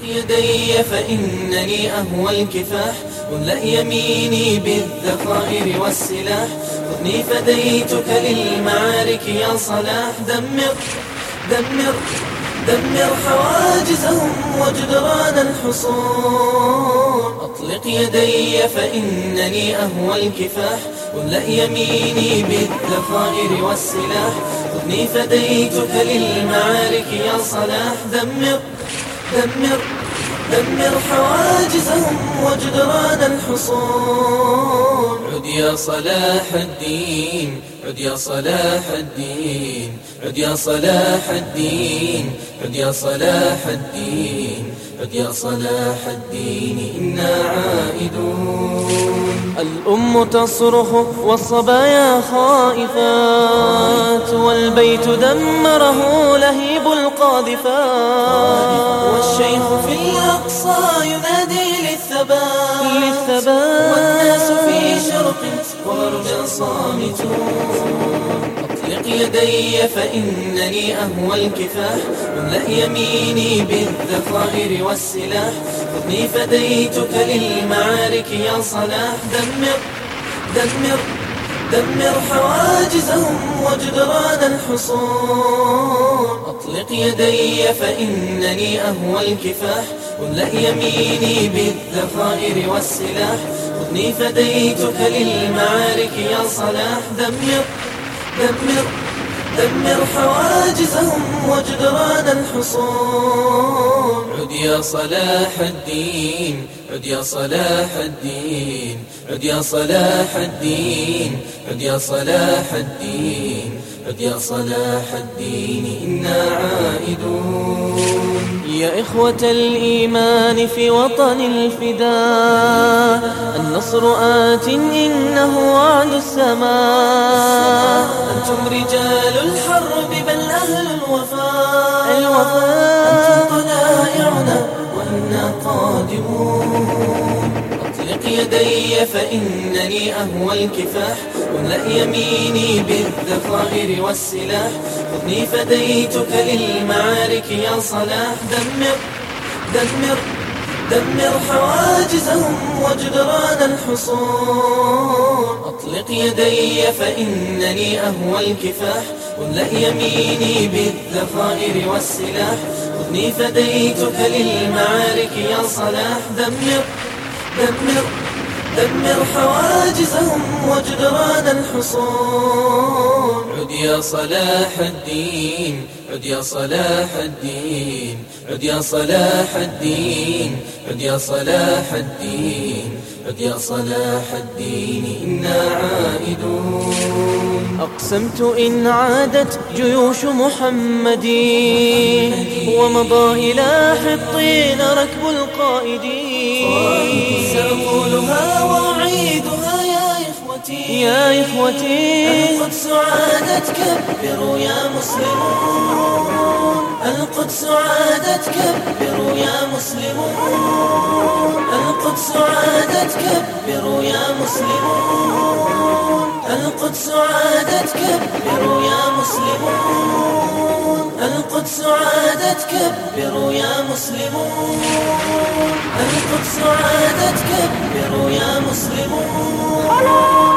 يدي فإنني أهوى الكفاح، املأ يميني بالذخائر والسلاح، خذني فديتك للمعارك يا صلاح. دمر دمر دمر حواجزهم وجدران الحصون، أطلق يدي فإنني أهوى الكفاح، املأ يميني بالذخائر والسلاح، خذني فديتك للمعارك يا صلاح. دمر دمر دمر حواجزهم وجدران الحصون، عد يا صلاح الدين، عد يا صلاح الدين، عد يا صلاح الدين، عد يا صلاح الدين، عد يا صلاح الدين، إنا عائدون. الأم تصرخ والصبايا خائفات، والبيت دمره لهيب القاذفات، والشيخ في الأقصى ينادي للثبات، والناس في شرق وغرب صامتون. أطلق يدي فإنني أهوى الكفاح، املأ يميني بالذخائر والسلاح، خذني فديتك للمعارك يا صلاح. دمر دمر دمر حواجزهم وجدران الحصون، أطلق يدي فإنني أهوى الكفاح، املأ يميني بالذخائر والسلاح، خذني فديتك للمعارك يا صلاح. دمر دمر دمر حواجزهم وجدران الحصون، عد يا صلاح الدين، عد يا صلاح الدين، عد يا صلاح الدين، عد يا صلاح الدين، عد يا صلاح الدين، إنا عائدون. يا إخوة الإيمان في وطن الفداء، النصر آت إنه وعد السماء، أنتم رجال الحرب بل أهل الوفاء، أنتم طلائعنا وإنا قادمون. أطلق يدي فإنني أهوى الكفاح، املأ يميني بالذخائر والسلاح، خذني فديتك للمعارك يا صلاح. دمر دمر دمر حواجزهم وجدران الحصون، أطلق يدي فإنني أهوى الكفاح، املأ يميني بالذخائر والسلاح، خذني فديتك للمعارك يا صلاح. دمر دمر دمر حواجزهم وجدران الحصون، عد يا صلاح الدين، عد يا صلاح الدين، عد يا صلاح الدين، عد يا صلاح الدين، عد يا صلاح الدين، إنا عائدون. أقسمت إن عادت جيوش محمد ومضى إلى حطين ركب القائدين، سأقولها وأعيدها يا إخوتي، القدس عادت كبروا يا مسلمون، القدس عادت كبروا يا مسلمون، القدس عادت كبروا يا مسلمون، القدس عادت كبروا يا مسلمون، القدس عادت كبروا يا مسلمون، القدس عادت كبروا يا مسلمون.